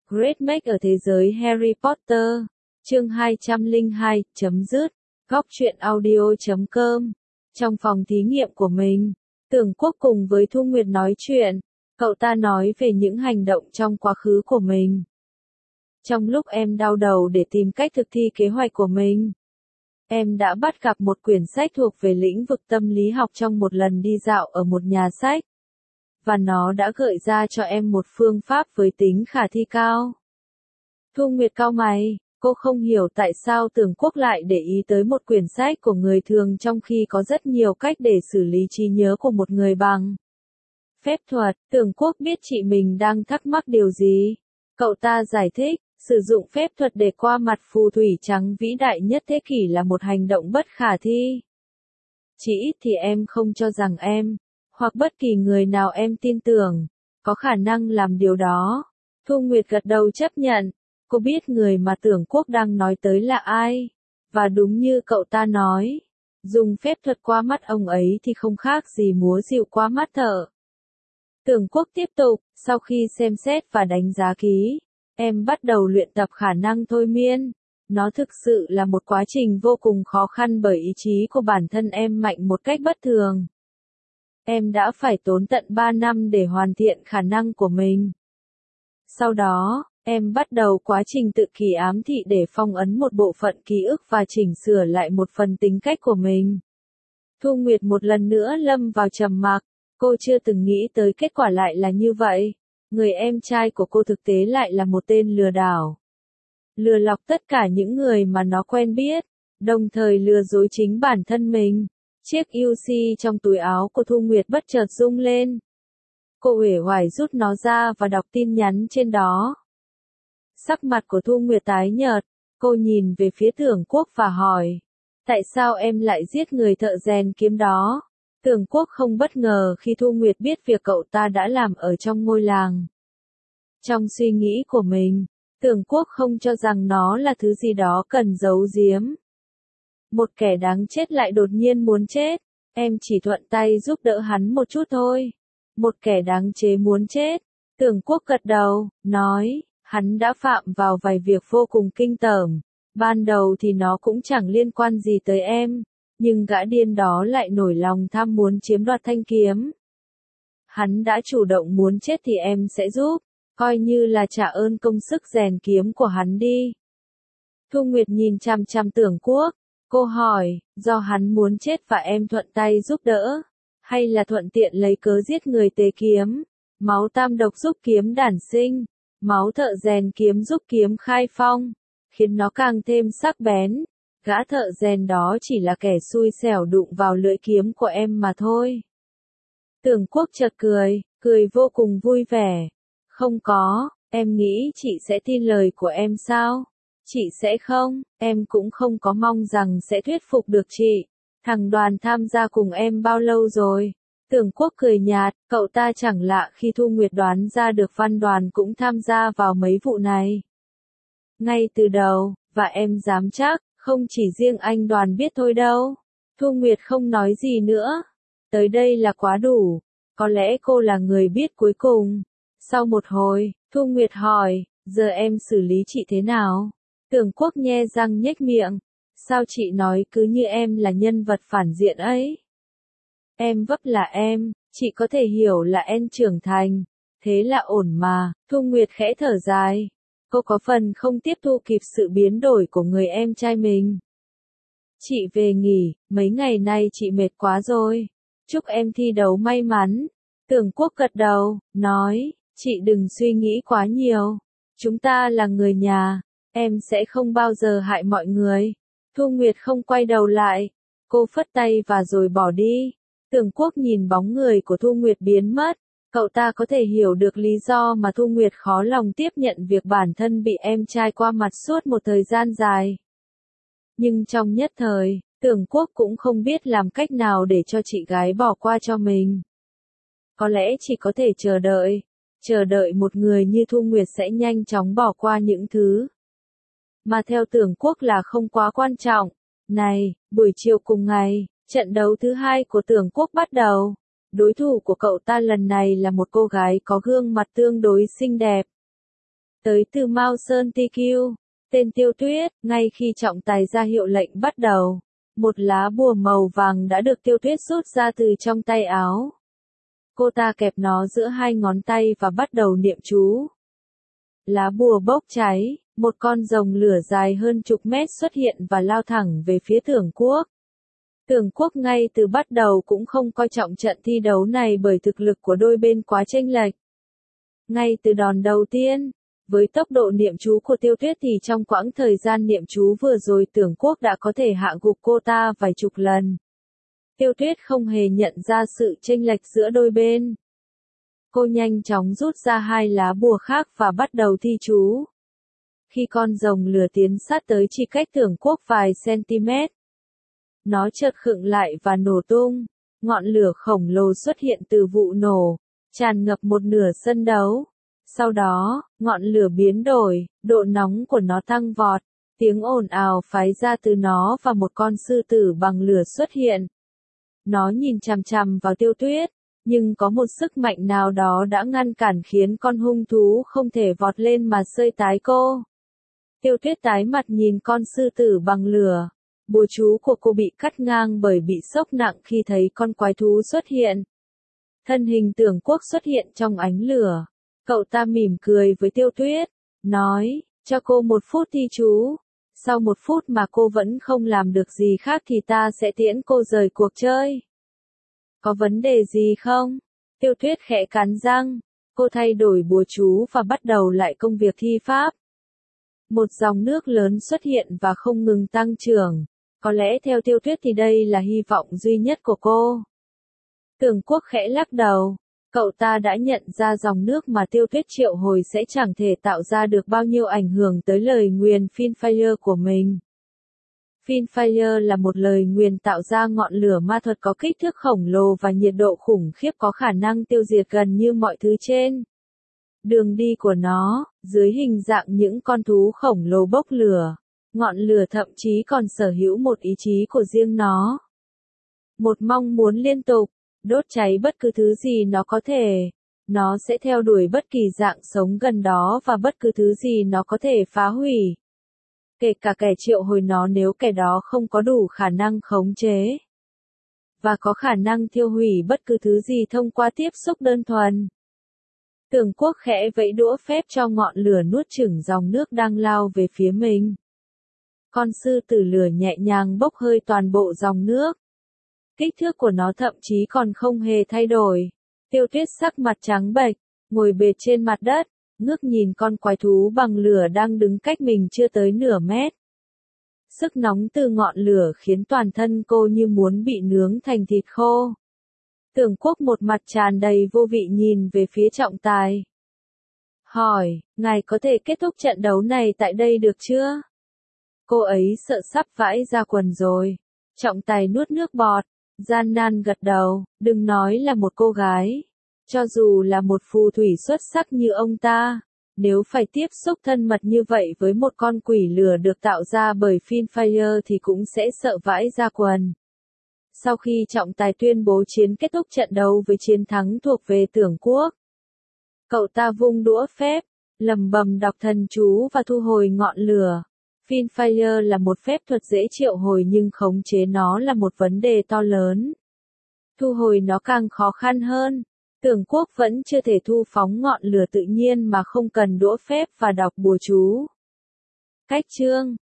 Great Make ở thế giới Harry Potter. Chương 202, chấm dứt. Góc truyện audio.com. Trong phòng thí nghiệm của mình, Tưởng Quốc cùng với Thu Nguyệt nói chuyện. Cậu ta nói về những hành động trong quá khứ của mình. Trong lúc em đau đầu để tìm cách thực thi kế hoạch của mình, em đã bắt gặp một quyển sách thuộc về lĩnh vực tâm lý học trong một lần đi dạo ở một nhà sách. Và nó đã gợi ra cho em một phương pháp với tính khả thi cao. Thu Nguyệt cau mày, cô không hiểu tại sao Tưởng Quốc lại để ý tới một quyển sách của người thường trong khi có rất nhiều cách để xử lý trí nhớ của một người bằng phép thuật. Tưởng Quốc biết chị mình đang thắc mắc điều gì. Cậu ta giải thích, sử dụng phép thuật để qua mặt phù thủy trắng vĩ đại nhất thế kỷ là một hành động bất khả thi. Chỉ ít thì em không cho rằng em, hoặc bất kỳ người nào em tin tưởng, có khả năng làm điều đó. Thu Nguyệt gật đầu chấp nhận. Cô biết người mà Tưởng Quốc đang nói tới là ai. Và đúng như cậu ta nói, dùng phép thuật qua mắt ông ấy thì không khác gì múa dịu qua mắt thợ. Tưởng Quốc tiếp tục, sau khi xem xét và đánh giá kỹ, em bắt đầu luyện tập khả năng thôi miên. Nó thực sự là một quá trình vô cùng khó khăn bởi ý chí của bản thân em mạnh một cách bất thường. Em đã phải tốn tận 3 năm để hoàn thiện khả năng của mình. Sau đó, em bắt đầu quá trình tự kỷ ám thị để phong ấn một bộ phận ký ức và chỉnh sửa lại một phần tính cách của mình. Thu Nguyệt một lần nữa lâm vào trầm mặc, cô chưa từng nghĩ tới kết quả lại là như vậy. Người em trai của cô thực tế lại là một tên lừa đảo. Lừa lọc tất cả những người mà nó quen biết, đồng thời lừa dối chính bản thân mình. Chiếc UC trong túi áo của Thu Nguyệt bất chợt rung lên. Cô uể oải rút nó ra và đọc tin nhắn trên đó. Sắc mặt của Thu Nguyệt tái nhợt, cô nhìn về phía Tưởng Quốc và hỏi, tại sao em lại giết người thợ rèn kiếm đó? Tưởng Quốc không bất ngờ khi Thu Nguyệt biết việc cậu ta đã làm ở trong ngôi làng. Trong suy nghĩ của mình, Tưởng Quốc không cho rằng nó là thứ gì đó cần giấu giếm. Một kẻ đáng chết lại đột nhiên muốn chết, em chỉ thuận tay giúp đỡ hắn một chút thôi. Một kẻ đáng chế muốn chết. Tưởng Quốc gật đầu, nói, hắn đã phạm vào vài việc vô cùng kinh tởm. Ban đầu thì nó cũng chẳng liên quan gì tới em, nhưng gã điên đó lại nổi lòng tham muốn chiếm đoạt thanh kiếm. Hắn đã chủ động muốn chết thì em sẽ giúp, coi như là trả ơn công sức rèn kiếm của hắn đi. Thu Nguyệt nhìn chằm chằm Tưởng Quốc, cô hỏi, do hắn muốn chết và em thuận tay giúp đỡ, hay là thuận tiện lấy cớ giết người tế kiếm? Máu tam độc giúp kiếm đản sinh, máu thợ rèn kiếm giúp kiếm khai phong, khiến nó càng thêm sắc bén. Gã thợ rèn đó chỉ là kẻ xui xẻo đụng vào lưỡi kiếm của em mà thôi. Tưởng Quốc chợt cười, cười vô cùng vui vẻ. Không có, em nghĩ chị sẽ tin lời của em sao? Chị sẽ không, em cũng không có mong rằng sẽ thuyết phục được chị. Thằng Đoàn tham gia cùng em bao lâu rồi? Tưởng Quốc cười nhạt, cậu ta chẳng lạ khi Thu Nguyệt đoán ra được Văn Đoàn cũng tham gia vào mấy vụ này. Ngay từ đầu, và em dám chắc, không chỉ riêng anh Đoàn biết thôi đâu. Thu Nguyệt không nói gì nữa. Tới đây là quá đủ. Có lẽ cô là người biết cuối cùng. Sau một hồi, Thu Nguyệt hỏi, giờ em xử lý chị thế nào? Tưởng Quốc nhe răng nhếch miệng. Sao chị nói cứ như em là nhân vật phản diện ấy? Em vấp là em, chị có thể hiểu là em trưởng thành. Thế là ổn mà. Thu Nguyệt khẽ thở dài. Cô có phần không tiếp thu kịp sự biến đổi của người em trai mình. Chị về nghỉ, mấy ngày nay chị mệt quá rồi. Chúc em thi đấu may mắn. Tưởng Quốc gật đầu, nói, chị đừng suy nghĩ quá nhiều. Chúng ta là người nhà, em sẽ không bao giờ hại mọi người. Thu Nguyệt không quay đầu lại. Cô phất tay và rồi bỏ đi. Tưởng Quốc nhìn bóng người của Thu Nguyệt biến mất. Cậu ta có thể hiểu được lý do mà Thu Nguyệt khó lòng tiếp nhận việc bản thân bị em trai qua mặt suốt một thời gian dài. Nhưng trong nhất thời, Tưởng Quốc cũng không biết làm cách nào để cho chị gái bỏ qua cho mình. Có lẽ chỉ có thể chờ đợi một người như Thu Nguyệt sẽ nhanh chóng bỏ qua những thứ mà theo Tưởng Quốc là không quá quan trọng. Này, buổi chiều cùng ngày, trận đấu thứ hai của Tưởng Quốc bắt đầu. Đối thủ của cậu ta lần này là một cô gái có gương mặt tương đối xinh đẹp. Tới từ Mao Sơn TQ, tên Tiêu Tuyết, ngay khi trọng tài ra hiệu lệnh bắt đầu, một lá bùa màu vàng đã được Tiêu Tuyết rút ra từ trong tay áo. Cô ta kẹp nó giữa hai ngón tay và bắt đầu niệm chú. Lá bùa bốc cháy, một con rồng lửa dài hơn chục mét xuất hiện và lao thẳng về phía Tưởng Quốc. Tưởng Quốc ngay từ bắt đầu cũng không coi trọng trận thi đấu này bởi thực lực của đôi bên quá chênh lệch. Ngay từ đòn đầu tiên, với tốc độ niệm chú của Tiêu Tuyết thì trong quãng thời gian niệm chú vừa rồi Tưởng Quốc đã có thể hạ gục cô ta vài chục lần. Tiêu Tuyết không hề nhận ra sự chênh lệch giữa đôi bên. Cô nhanh chóng rút ra hai lá bùa khác và bắt đầu thi chú. Khi con rồng lửa tiến sát tới chỉ cách Tưởng Quốc vài cm, nó chợt khựng lại và nổ tung. Ngọn lửa khổng lồ xuất hiện từ vụ nổ, tràn ngập một nửa sân đấu. Sau đó, ngọn lửa biến đổi, độ nóng của nó tăng vọt, tiếng ồn ào phái ra từ nó và một con sư tử bằng lửa xuất hiện. Nó nhìn chằm chằm vào Tiêu Tuyết, nhưng có một sức mạnh nào đó đã ngăn cản khiến con hung thú không thể vọt lên mà xơi tái cô. Tiêu Tuyết tái mặt nhìn con sư tử bằng lửa. Bùa chú của cô bị cắt ngang bởi bị sốc nặng khi thấy con quái thú xuất hiện. Thân hình Tưởng Quốc xuất hiện trong ánh lửa. Cậu ta mỉm cười với Tiêu Tuyết, nói, cho cô 1 phút thi chú. Sau 1 phút mà cô vẫn không làm được gì khác thì ta sẽ tiễn cô rời cuộc chơi. Có vấn đề gì không? Tiêu Tuyết khẽ cắn răng. Cô thay đổi bùa chú và bắt đầu lại công việc thi pháp. Một dòng nước lớn xuất hiện và không ngừng tăng trưởng. Có lẽ theo Tiêu Tuyết thì đây là hy vọng duy nhất của cô. Tưởng Quốc khẽ lắc đầu. Cậu ta đã nhận ra dòng nước mà Tiêu Tuyết triệu hồi sẽ chẳng thể tạo ra được bao nhiêu ảnh hưởng tới lời nguyền Finfire của mình. Finfire là một lời nguyền tạo ra ngọn lửa ma thuật có kích thước khổng lồ và nhiệt độ khủng khiếp có khả năng tiêu diệt gần như mọi thứ trên đường đi của nó, dưới hình dạng những con thú khổng lồ bốc lửa. Ngọn lửa thậm chí còn sở hữu một ý chí của riêng nó. Một mong muốn liên tục, đốt cháy bất cứ thứ gì nó có thể. Nó sẽ theo đuổi bất kỳ dạng sống gần đó và bất cứ thứ gì nó có thể phá hủy. Kể cả kẻ triệu hồi nó nếu kẻ đó không có đủ khả năng khống chế. Và có khả năng thiêu hủy bất cứ thứ gì thông qua tiếp xúc đơn thuần. Tưởng Quốc khẽ vẫy đũa phép cho ngọn lửa nuốt chửng dòng nước đang lao về phía mình. Con sư tử lửa nhẹ nhàng bốc hơi toàn bộ dòng nước. Kích thước của nó thậm chí còn không hề thay đổi. Tiêu Tuyết sắc mặt trắng bệch, ngồi bệt trên mặt đất, ngước nhìn con quái thú bằng lửa đang đứng cách mình chưa tới nửa mét. Sức nóng từ ngọn lửa khiến toàn thân cô như muốn bị nướng thành thịt khô. Tưởng Quốc một mặt tràn đầy vô vị nhìn về phía trọng tài. Hỏi, ngài có thể kết thúc trận đấu này tại đây được chưa? Cô ấy sợ sắp vãi ra quần rồi. Trọng tài nuốt nước bọt, gian nan gật đầu, đừng nói là một cô gái. Cho dù là một phù thủy xuất sắc như ông ta, nếu phải tiếp xúc thân mật như vậy với một con quỷ lửa được tạo ra bởi Finfire thì cũng sẽ sợ vãi ra quần. Sau khi trọng tài tuyên bố chiến kết thúc trận đấu với chiến thắng thuộc về Tưởng Quốc, cậu ta vung đũa phép, lẩm bẩm đọc thần chú và thu hồi ngọn lửa. Finfire là một phép thuật dễ triệu hồi nhưng khống chế nó là một vấn đề to lớn. Thu hồi nó càng khó khăn hơn. Tưởng Quốc vẫn chưa thể thu phóng ngọn lửa tự nhiên mà không cần đũa phép và đọc bùa chú. Cách chương